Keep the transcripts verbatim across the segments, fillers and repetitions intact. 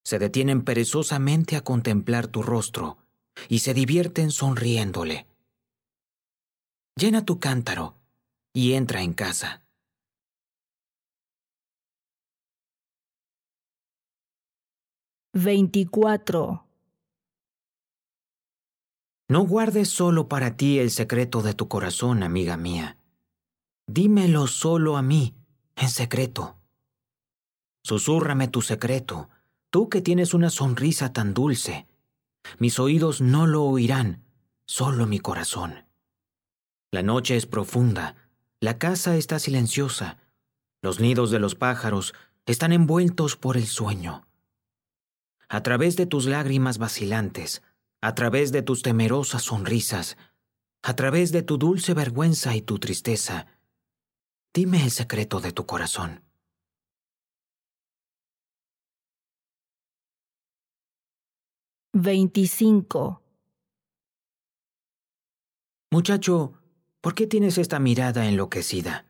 se detienen perezosamente a contemplar tu rostro y se divierten sonriéndole. Llena tu cántaro y entra en casa. veinticuatro. No guardes solo para ti el secreto de tu corazón, amiga mía. Dímelo solo a mí, en secreto. Susúrrame tu secreto, tú que tienes una sonrisa tan dulce. Mis oídos no lo oirán, solo mi corazón. La noche es profunda, la casa está silenciosa, los nidos de los pájaros están envueltos por el sueño. A través de tus lágrimas vacilantes, a través de tus temerosas sonrisas, a través de tu dulce vergüenza y tu tristeza, dime el secreto de tu corazón. veinticinco. Muchacho, ¿por qué tienes esta mirada enloquecida?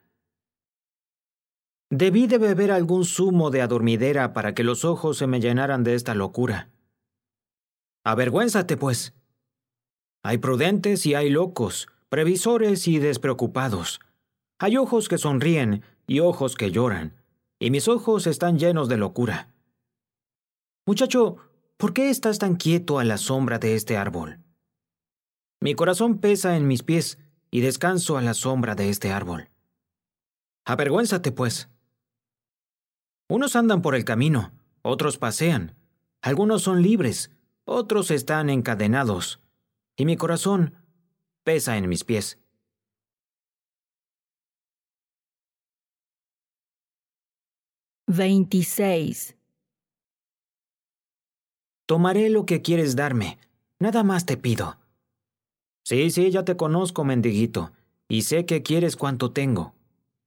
Debí de beber algún zumo de adormidera para que los ojos se me llenaran de esta locura. Avergüénzate, pues. Hay prudentes y hay locos, previsores y despreocupados. Hay ojos que sonríen y ojos que lloran, y mis ojos están llenos de locura. Muchacho, ¿por qué estás tan quieto a la sombra de este árbol? Mi corazón pesa en mis pies y descanso a la sombra de este árbol. Avergüénzate, pues. Unos andan por el camino, otros pasean, algunos son libres, otros están encadenados, y mi corazón pesa en mis pies. veintiséis. Tomaré lo que quieres darme, nada más te pido. Sí, sí, ya te conozco, mendiguito, y sé que quieres cuanto tengo.